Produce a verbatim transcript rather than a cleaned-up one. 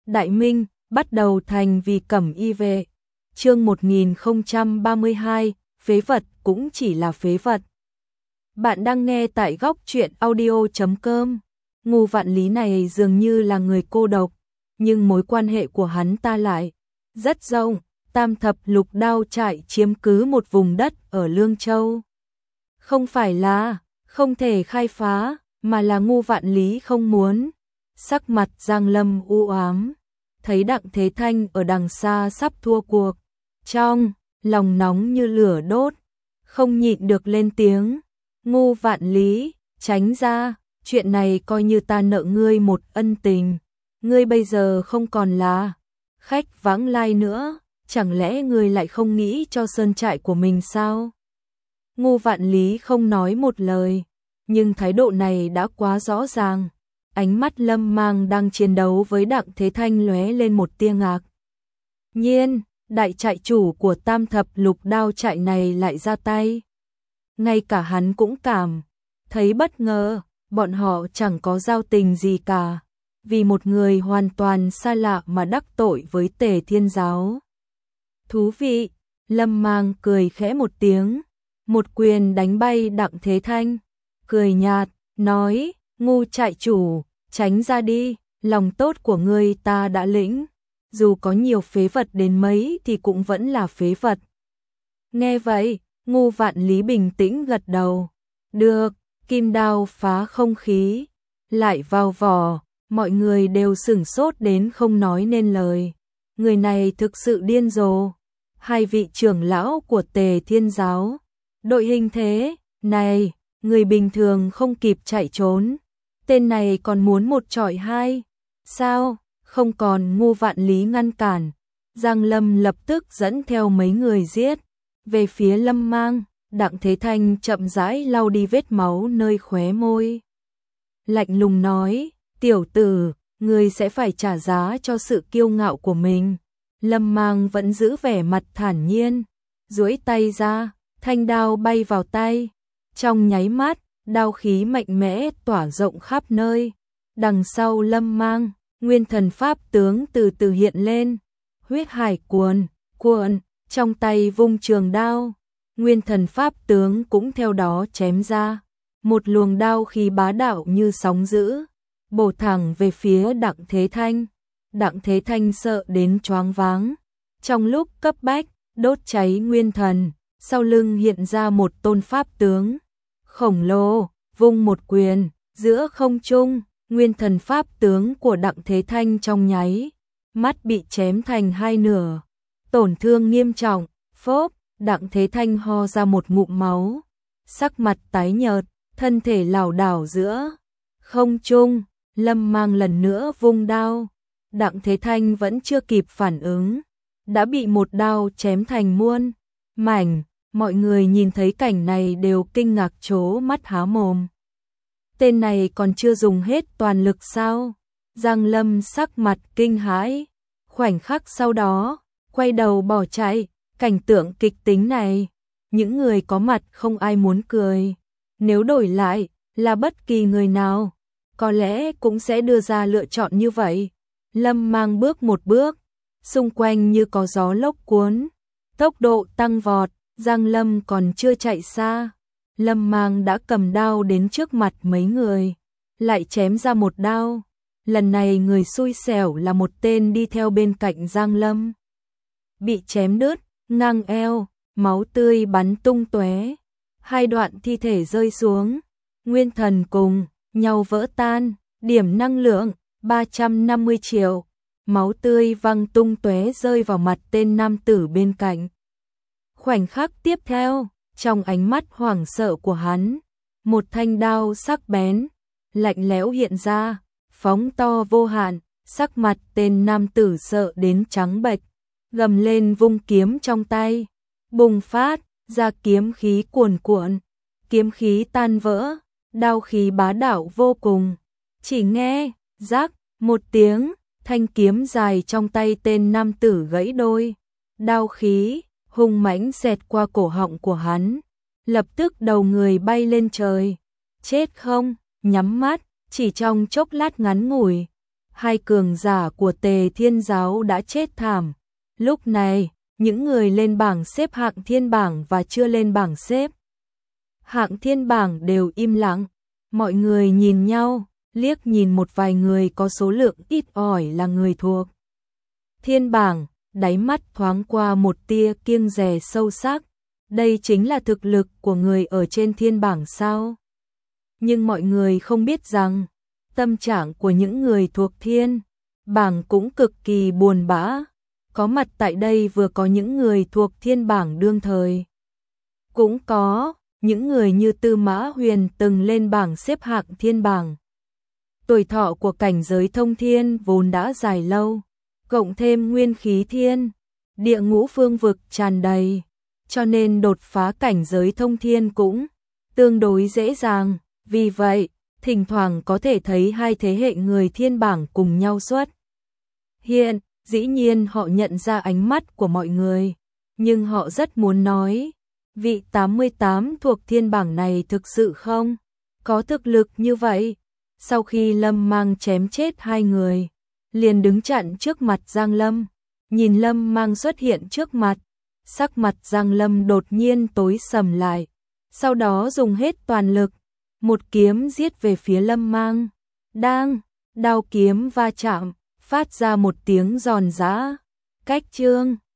Đại Minh, bắt đầu thành vì cẩm y vệ. Chương một nghìn không trăm ba mươi hai, phế vật cũng chỉ là phế vật. Bạn đang nghe tại góc truyện audio chấm com. Ngô Vạn Lý này dường như là người cô độc, nhưng mối quan hệ của hắn ta lại rất rộng. Tam thập lục đao trại chiếm cứ một vùng đất ở Lương Châu. Không phải là không thể khai phá, mà là Ngô Vạn Lý không muốn. Sắc mặt Giang Lâm u ám, thấy Đặng Thế Thanh ở đằng xa sắp thua cuộc, trong lòng nóng như lửa đốt, không nhịn được lên tiếng. Ngô Vạn Lý, tránh ra, chuyện này coi như ta nợ ngươi một ân tình. Ngươi bây giờ không còn là khách vãng lai nữa, chẳng lẽ ngươi lại không nghĩ cho sơn trại của mình sao? Ngô Vạn Lý không nói một lời, nhưng thái độ này đã quá rõ ràng. Ánh mắt Lâm Mang đang chiến đấu với Đặng Thế Thanh lóe lên một tia ngạc nhiên, đại trại chủ của Tam thập lục đao trại này lại ra tay. Ngay cả hắn cũng cảm thấy bất ngờ, bọn họ chẳng có giao tình gì cả, vì một người hoàn toàn xa lạ mà đắc tội với Tề Thiên Giáo. Thú vị, Lâm Mang cười khẽ một tiếng, một quyền đánh bay Đặng Thế Thanh, cười nhạt, nói, Ngô trại chủ, tránh ra đi, lòng tốt của ngươi ta đã lĩnh, dù có nhiều phế vật đến mấy thì cũng vẫn là phế vật. Nghe vậy, Ngô Vạn Lý bình tĩnh gật đầu, được, kim đao phá không khí, lại vào vỏ, mọi người đều sửng sốt đến không nói nên lời. Người này thực sự điên rồ. Hai vị trưởng lão của Tề Thiên Giáo, đội hình thế này, người bình thường không kịp chạy trốn. Tên này còn muốn một chọi hai. Sao? Không còn Ngô Vạn Lý ngăn cản. Giang Lâm lập tức dẫn theo mấy người giết. Về phía Lâm Mang, Đặng Thế Thanh chậm rãi lau đi vết máu nơi khóe môi. Lạnh lùng nói, tiểu tử, ngươi sẽ phải trả giá cho sự kiêu ngạo của mình. Lâm Mang vẫn giữ vẻ mặt thản nhiên, duỗi tay ra, thanh đao bay vào tay. Trong nháy mắt, đao khí mạnh mẽ tỏa rộng khắp nơi. Đằng sau Lâm Mang, nguyên thần pháp tướng từ từ hiện lên. Huyết hải cuồn, cuộn, trong tay vung trường đao. Nguyên thần pháp tướng cũng theo đó chém ra. Một luồng đao khí bá đạo như sóng dữ, bổ thẳng về phía Đặng Thế Thanh. Đặng Thế Thanh sợ đến choáng váng. Trong lúc cấp bách, đốt cháy nguyên thần, sau lưng hiện ra một tôn pháp tướng khổng lồ, vung một quyền, giữa không trung, nguyên thần pháp tướng của Đặng Thế Thanh trong nháy mắt bị chém thành hai nửa, tổn thương nghiêm trọng. Phốp, Đặng Thế Thanh ho ra một ngụm máu, sắc mặt tái nhợt, thân thể lảo đảo giữa không trung. Lâm Mang lần nữa vung đao. Đặng Thế Thanh vẫn chưa kịp phản ứng, đã bị một đao chém thành muôn mảnh. Mọi người nhìn thấy cảnh này đều kinh ngạc trố mắt há mồm. Tên này còn chưa dùng hết toàn lực sao? Giang Lâm sắc mặt kinh hãi, khoảnh khắc sau đó, quay đầu bỏ chạy. Cảnh tượng kịch tính này, những người có mặt không ai muốn cười. Nếu đổi lại là bất kỳ người nào, có lẽ cũng sẽ đưa ra lựa chọn như vậy. Lâm Mang bước một bước, xung quanh như có gió lốc cuốn, tốc độ tăng vọt. Giang Lâm còn chưa chạy xa, Lâm Mang đã cầm đao đến trước mặt mấy người, lại chém ra một đao. Lần này người xui xẻo là một tên đi theo bên cạnh Giang Lâm, bị chém đứt ngang eo, máu tươi bắn tung tóe, hai đoạn thi thể rơi xuống, nguyên thần cùng nhau vỡ tan, điểm năng lượng ba trăm năm mươi triệu, máu tươi văng tung tóe rơi vào mặt tên nam tử bên cạnh. Khoảnh khắc tiếp theo, trong ánh mắt hoảng sợ của hắn, một thanh đao sắc bén, lạnh lẽo hiện ra, phóng to vô hạn. Sắc mặt tên nam tử sợ đến trắng bệch, gầm lên vung kiếm trong tay, bùng phát ra kiếm khí cuồn cuộn, kiếm khí tan vỡ, đao khí bá đạo vô cùng. Chỉ nghe rắc một tiếng, thanh kiếm dài trong tay tên nam tử gãy đôi, đao khí hung mãnh xẹt qua cổ họng của hắn, lập tức đầu người bay lên trời. Chết không? Nhắm mắt, chỉ trong chốc lát ngắn ngủi, hai cường giả của Tề Thiên Giáo đã chết thảm. Lúc này, những người lên bảng xếp hạng thiên bảng và chưa lên bảng xếp hạng thiên bảng đều im lặng. Mọi người nhìn nhau, liếc nhìn một vài người có số lượng ít ỏi là người thuộc thiên bảng, đáy mắt thoáng qua một tia kiêng dè sâu sắc. Đây chính là thực lực của người ở trên thiên bảng sao? Nhưng mọi người không biết rằng, tâm trạng của những người thuộc thiên bảng cũng cực kỳ buồn bã. Có mặt tại đây vừa có những người thuộc thiên bảng đương thời, cũng có những người như Tư Mã Huyền từng lên bảng xếp hạng thiên bảng. Tuổi thọ của cảnh giới thông thiên vốn đã dài lâu, cộng thêm nguyên khí thiên, địa ngũ phương vực tràn đầy, cho nên đột phá cảnh giới thông thiên cũng tương đối dễ dàng. Vì vậy, thỉnh thoảng có thể thấy hai thế hệ người thiên bảng cùng nhau xuất hiện. Dĩ nhiên họ nhận ra ánh mắt của mọi người, nhưng họ rất muốn nói, vị tám mươi tám thuộc thiên bảng này thực sự không có thực lực như vậy. Sau khi Lâm Mang chém chết hai người, liền đứng chặn trước mặt Giang Lâm, nhìn Lâm Mang xuất hiện trước mặt, sắc mặt Giang Lâm đột nhiên tối sầm lại, sau đó dùng hết toàn lực, một kiếm giết về phía Lâm Mang. Đang, đao kiếm va chạm, phát ra một tiếng giòn giã. Cách chương